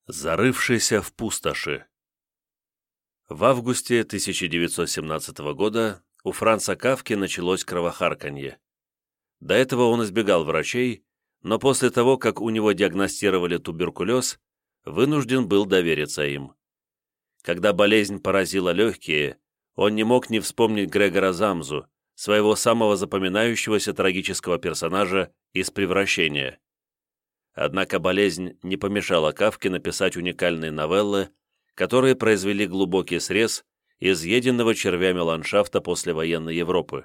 Зарывшийся в пустоши. В августе 1917 года у Франца Кафки началось кровохарканье. До этого он избегал врачей, но после того, как у него диагностировали туберкулез, вынужден был довериться им. Когда болезнь поразила легкие, он не мог не вспомнить Грегора Замзу, своего самого запоминающегося трагического персонажа из «Превращения». Однако болезнь не помешала Кафке написать уникальные новеллы, которые произвели глубокий срез изъеденного червями ландшафта послевоенной Европы.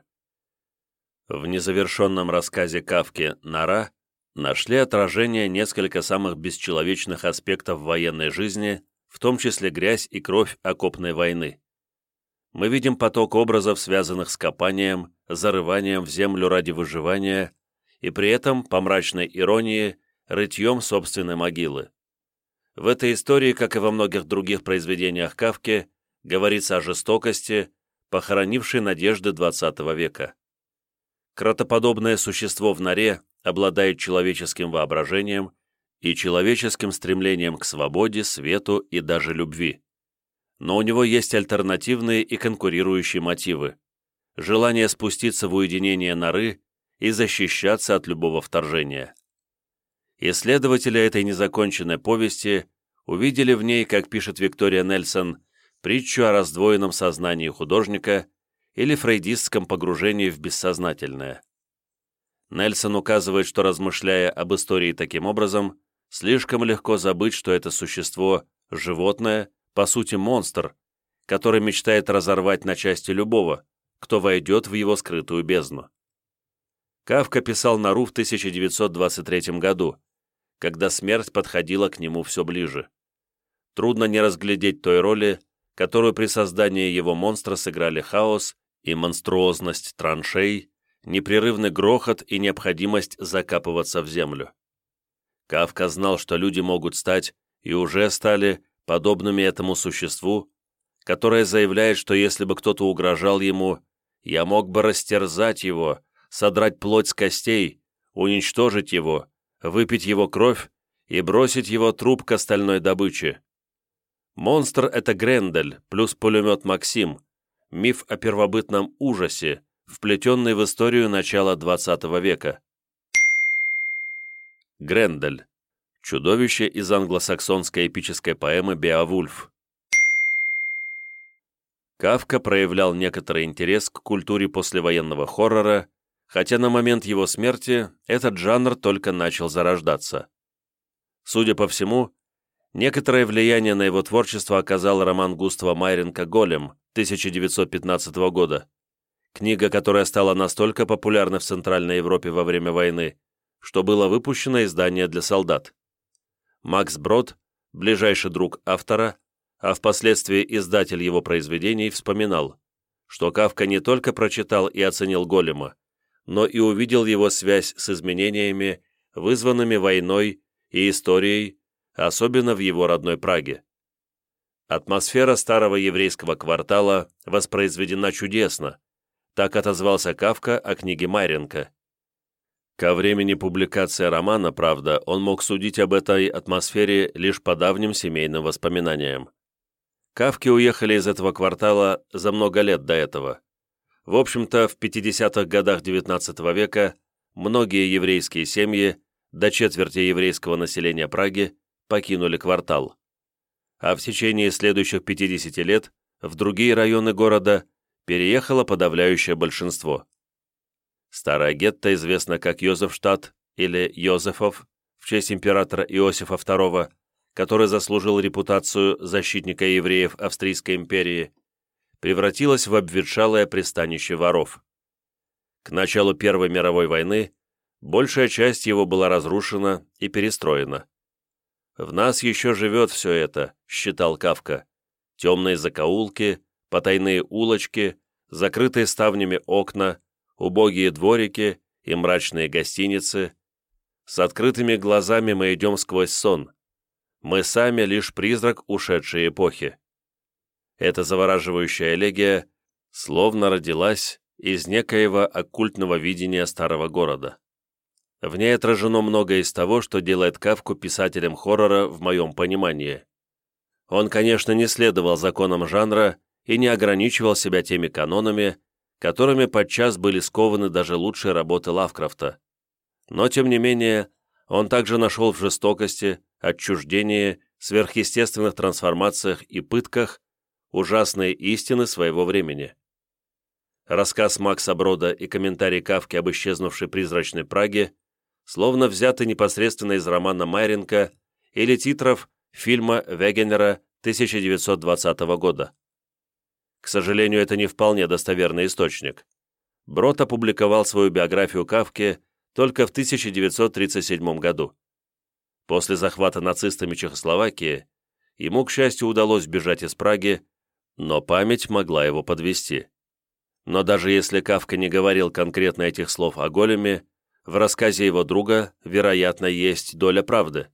В незавершенном рассказе Кафки «Нора» нашли отражение несколько самых бесчеловечных аспектов военной жизни, в том числе грязь и кровь окопной войны. Мы видим поток образов, связанных с копанием, зарыванием в землю ради выживания, и при этом, по мрачной иронии, рытьем собственной могилы. В этой истории, как и во многих других произведениях Кафки, говорится о жестокости, похоронившей надежды XX века. Кротоподобное существо в норе обладает человеческим воображением и человеческим стремлением к свободе, свету и даже любви. Но у него есть альтернативные и конкурирующие мотивы. Желание спуститься в уединение норы и защищаться от любого вторжения. Исследователи этой незаконченной повести увидели в ней, как пишет Виктория Нельсон, притчу о раздвоенном сознании художника или фрейдистском погружении в бессознательное. Нельсон указывает, что, размышляя об истории таким образом, слишком легко забыть, что это существо – животное, по сути монстр, который мечтает разорвать на части любого, кто войдет в его скрытую бездну. Кафка писал «Нору» в 1923 году, когда смерть подходила к нему все ближе. Трудно не разглядеть той роли, которую при создании его монстра сыграли хаос и монструозность траншей, непрерывный грохот и необходимость закапываться в землю. Кафка знал, что люди могут стать, и уже стали, подобными этому существу, которое заявляет, что если бы кто-то угрожал ему, я мог бы растерзать его, содрать плоть с костей, уничтожить его, выпить его кровь и бросить его труп к остальной добыче. Монстр — это Грендель плюс пулемет Максим, миф о первобытном ужасе, вплетенный в историю начала XX века. Грендель — чудовище из англосаксонской эпической поэмы «Беовульф». Кафка проявлял некоторый интерес к культуре послевоенного хоррора, хотя на момент его смерти этот жанр только начал зарождаться. Судя по всему, некоторое влияние на его творчество оказал роман Густава Майренко «Голем» 1915 года, книга, которая стала настолько популярной в Центральной Европе во время войны, что было выпущено издание для солдат. Макс Брод, ближайший друг автора, а впоследствии издатель его произведений, вспоминал, что Кафка не только прочитал и оценил «Голема», но и увидел его связь с изменениями, вызванными войной и историей, особенно в его родной Праге. Атмосфера старого еврейского квартала воспроизведена чудесно, так отозвался Кафка о книге Майренко. Ко времени публикации романа, правда, он мог судить об этой атмосфере лишь по давним семейным воспоминаниям. Кафки уехали из этого квартала за много лет до этого. В общем-то, в 50-х годах XIX века многие еврейские семьи, до четверти еврейского населения Праги, покинули квартал. А в течение следующих 50 лет в другие районы города переехало подавляющее большинство. Старое гетто известно как Йозефштадт или Йозефов в честь императора Иосифа II, который заслужил репутацию защитника евреев Австрийской империи, превратилось в обветшалое пристанище воров. К началу Первой мировой войны большая часть его была разрушена и перестроена. «В нас еще живет все это», — считал Кафка. Темные закоулки, потайные улочки, закрытые ставнями окна, убогие дворики и мрачные гостиницы. С открытыми глазами мы идем сквозь сон. Мы сами лишь призрак ушедшей эпохи. Эта завораживающая элегия словно родилась из некоего оккультного видения старого города. В ней отражено многое из того, что делает Кафку писателем хоррора в моем понимании. Он, конечно, не следовал законам жанра и не ограничивал себя теми канонами, которыми подчас были скованы даже лучшие работы Лавкрафта. Но, тем не менее, он также нашел в жестокости, отчуждении, сверхъестественных трансформациях и пытках ужасные истины своего времени. Рассказ Макса Брода и комментарий Кафки об исчезнувшей призрачной Праге словно взяты непосредственно из романа Майренко или титров фильма Вегенера 1920 года. К сожалению, это не вполне достоверный источник. Брод опубликовал свою биографию Кафки только в 1937 году. После захвата нацистами Чехословакии ему, к счастью, удалось бежать из Праги, но память могла его подвести. Но даже если Кафка не говорил конкретно этих слов о големе, в рассказе его друга, вероятно, есть доля правды.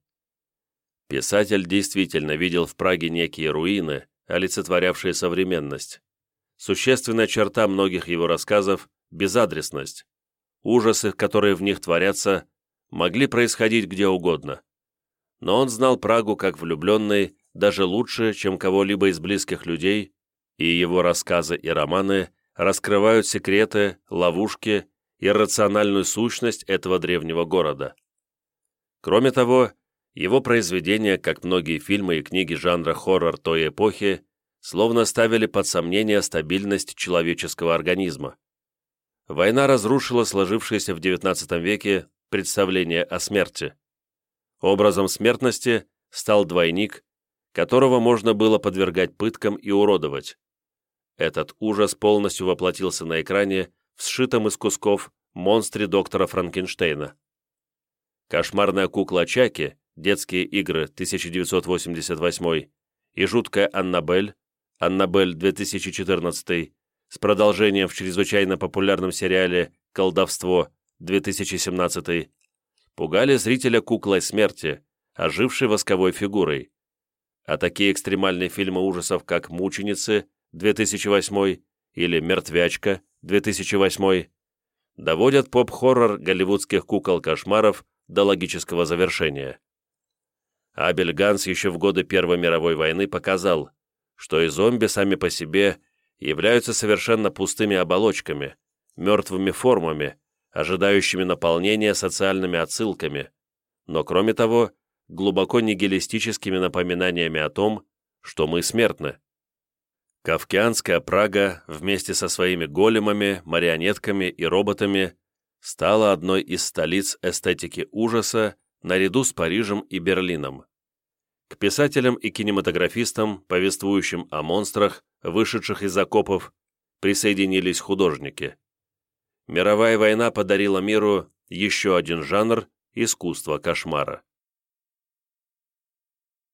Писатель действительно видел в Праге некие руины, олицетворявшие современность. Существенная черта многих его рассказов – безадресность. Ужасы, которые в них творятся, могли происходить где угодно. Но он знал Прагу как влюбленный даже лучше, чем кого-либо из близких людей, и его рассказы и романы раскрывают секреты, ловушки, иррациональную сущность этого древнего города. Кроме того, его произведения, как многие фильмы и книги жанра хоррор той эпохи, словно ставили под сомнение стабильность человеческого организма. Война разрушила сложившееся в XIX веке представление о смерти. Образом смертности стал двойник, которого можно было подвергать пыткам и уродовать. Этот ужас полностью воплотился на экране в сшитом из кусков монстре доктора Франкенштейна. «Кошмарная кукла Чаки», «Детские игры» 1988 и «Жуткая Аннабель» 2014 с продолжением в чрезвычайно популярном сериале «Колдовство» 2017 пугали зрителя куклой смерти, ожившей восковой фигурой. А такие экстремальные фильмы ужасов, как «Мученицы» 2008 или «Мертвячка» 2008 доводят поп-хоррор голливудских кукол-кошмаров до логического завершения. Абель Ганс еще в годы Первой мировой войны показал, что и зомби сами по себе являются совершенно пустыми оболочками, мертвыми формами, ожидающими наполнения социальными отсылками, но, кроме того, глубоко нигилистическими напоминаниями о том, что мы смертны. Кафкианская Прага вместе со своими големами, марионетками и роботами стала одной из столиц эстетики ужаса наряду с Парижем и Берлином. К писателям и кинематографистам, повествующим о монстрах, вышедших из окопов, присоединились художники. Мировая война подарила миру еще один жанр искусства кошмара.